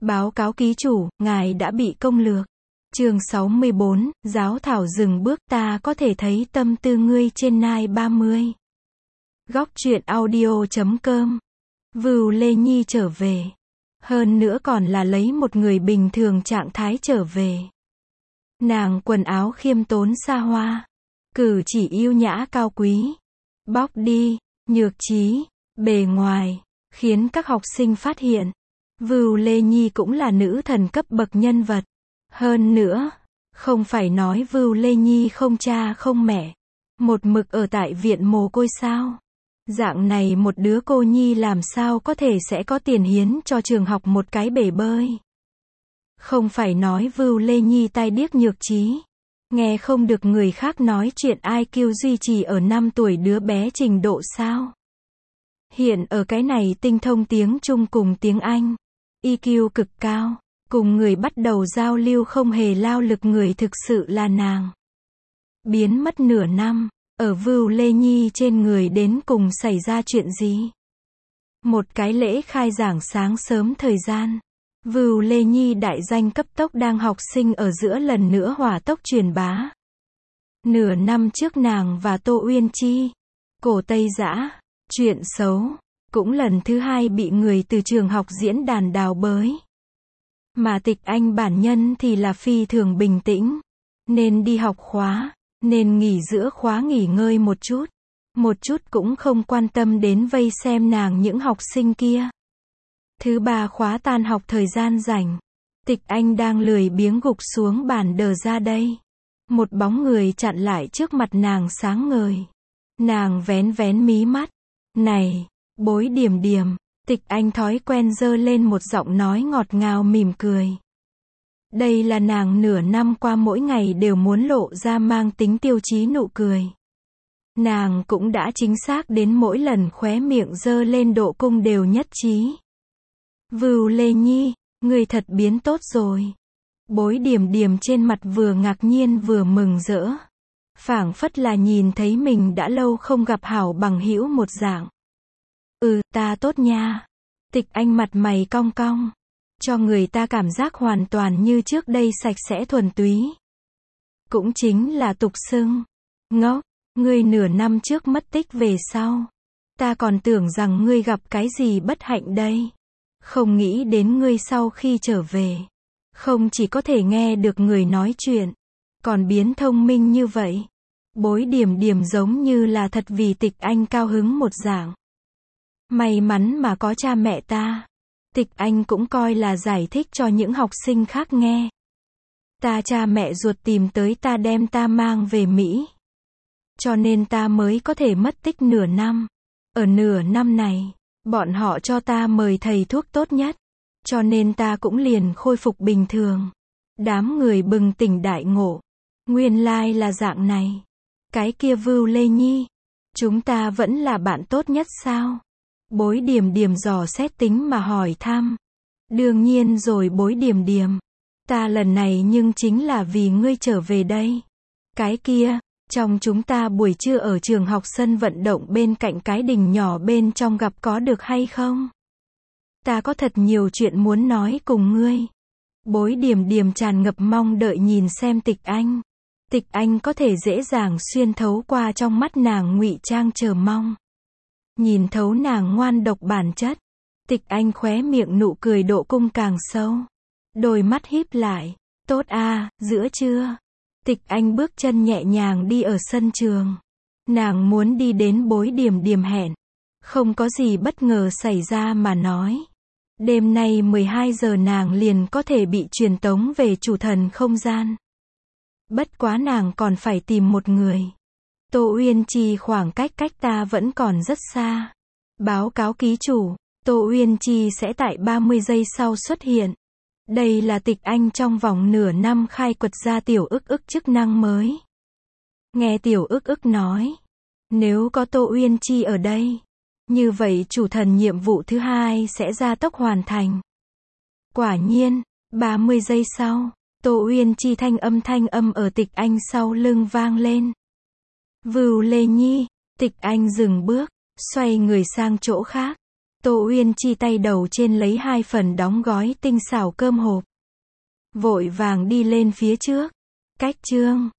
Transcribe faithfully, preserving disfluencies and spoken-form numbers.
Báo cáo ký chủ, ngài đã bị công lược. Chương sáu mươi bốn, giáo thảo dừng bước, ta có thể thấy tâm tư ngươi trên nai ba mươi. Góc truyện audio chấm com. Vưu Lê Nhi trở về. Hơn nữa còn là lấy một người bình thường trạng thái trở về. Nàng quần áo khiêm tốn xa hoa, cử chỉ yêu nhã cao quý, bóc đi, nhược trí, bề ngoài, khiến các học sinh phát hiện. Vưu Lê Nhi cũng là nữ thần cấp bậc nhân vật. Hơn nữa, không phải nói Vưu Lê Nhi không cha không mẹ, một mực ở tại viện mồ côi sao? Dạng này một đứa cô nhi làm sao có thể sẽ có tiền hiến cho trường học một cái bể bơi? Không phải nói Vưu Lê Nhi tai điếc nhược trí, nghe không được người khác nói chuyện i kiu duy trì ở năm tuổi đứa bé trình độ sao? Hiện ở cái này tinh thông tiếng Trung cùng tiếng Anh, i kiu cực cao, cùng người bắt đầu giao lưu không hề lao lực người thực sự là nàng. Biến mất nửa năm, ở Vưu Lê Nhi trên người đến cùng xảy ra chuyện gì? Một cái lễ khai giảng sáng sớm thời gian, Vưu Lê Nhi đại danh cấp tốc đang học sinh ở giữa lần nữa hỏa tốc truyền bá. Nửa năm trước nàng và Tô Uyên Chi, Cổ Tây Dã, chuyện xấu, cũng lần thứ hai bị người từ trường học diễn đàn đào bới. Mà Tịch Anh bản nhân thì là phi thường bình tĩnh, nên đi học khóa, nên nghỉ giữa khóa nghỉ ngơi một chút, một chút cũng không quan tâm đến vây xem nàng những học sinh kia. Thứ ba khóa tan học thời gian rảnh, Tịch Anh đang lười biếng gục xuống bàn đờ ra đây. Một bóng người chặn lại trước mặt nàng sáng ngời. Nàng vén vén mí mắt. Này, Bối Điềm Điềm. Tịch Anh thói quen giơ lên một giọng nói ngọt ngào mỉm cười. Đây là nàng nửa năm qua mỗi ngày đều muốn lộ ra mang tính tiêu chí nụ cười. Nàng cũng đã chính xác đến mỗi lần khóe miệng giơ lên độ cung đều nhất trí. Vưu Lê Nhi, người thật biến tốt rồi. Bối Điềm Điềm trên mặt vừa ngạc nhiên vừa mừng rỡ. Phảng phất là nhìn thấy mình đã lâu không gặp hảo bằng hữu một dạng. Ừ, ta tốt nha. Tịch Anh mặt mày cong cong, cho người ta cảm giác hoàn toàn như trước đây sạch sẽ thuần túy. Cũng chính là tục xưng. Ngốc, ngươi nửa năm trước mất tích về sau. Ta còn tưởng rằng ngươi gặp cái gì bất hạnh đây. Không nghĩ đến ngươi sau khi trở về, không chỉ có thể nghe được người nói chuyện, còn biến thông minh như vậy. Bối Điềm Điềm giống như là thật vì Tịch Anh cao hứng một dạng. May mắn mà có cha mẹ ta. Tịch Anh cũng coi là giải thích cho những học sinh khác nghe. Ta cha mẹ ruột tìm tới ta đem ta mang về Mỹ. Cho nên ta mới có thể mất tích nửa năm. Ở nửa năm này, bọn họ cho ta mời thầy thuốc tốt nhất. Cho nên ta cũng liền khôi phục bình thường. Đám người bừng tỉnh đại ngộ. Nguyên lai là dạng này. Cái kia Vưu Lê Nhi, chúng ta vẫn là bạn tốt nhất sao? Bối Điềm Điềm dò xét tính mà hỏi thăm. Đương nhiên rồi Bối Điềm Điềm. Ta lần này nhưng chính là vì ngươi trở về đây. Cái kia, trong chúng ta buổi trưa ở trường học sân vận động bên cạnh cái đình nhỏ bên trong gặp có được hay không? Ta có thật nhiều chuyện muốn nói cùng ngươi. Bối Điềm Điềm tràn ngập mong đợi nhìn xem Tịch Anh. Tịch Anh có thể dễ dàng xuyên thấu qua trong mắt nàng ngụy trang chờ mong. Nhìn thấu nàng ngoan độc bản chất. Tịch Anh khóe miệng nụ cười độ cung càng sâu. Đôi mắt híp lại. Tốt a, giữa trưa. Tịch Anh bước chân nhẹ nhàng đi ở sân trường. Nàng muốn đi đến Bối Điềm Điềm hẹn. Không có gì bất ngờ xảy ra mà nói. Đêm nay mười hai giờ nàng liền có thể bị truyền tống về chủ thần không gian. Bất quá nàng còn phải tìm một người. Tô Uyên Chi khoảng cách cách ta vẫn còn rất xa. Báo cáo ký chủ, Tô Uyên Chi sẽ tại ba mươi giây sau xuất hiện. Đây là Tịch Anh trong vòng nửa năm khai quật ra tiểu ức ức chức năng mới. Nghe tiểu ức ức nói, nếu có Tô Uyên Chi ở đây, như vậy chủ thần nhiệm vụ thứ hai sẽ gia tốc hoàn thành. Quả nhiên, ba mươi giây sau, Tô Uyên Chi thanh âm thanh âm ở Tịch Anh sau lưng vang lên. Vưu Lê Nhi, Tịch Anh dừng bước, xoay người sang chỗ khác. Tô Uyên Chi tay đầu trên lấy hai phần đóng gói tinh xảo cơm hộp. Vội vàng đi lên phía trước. Cách chương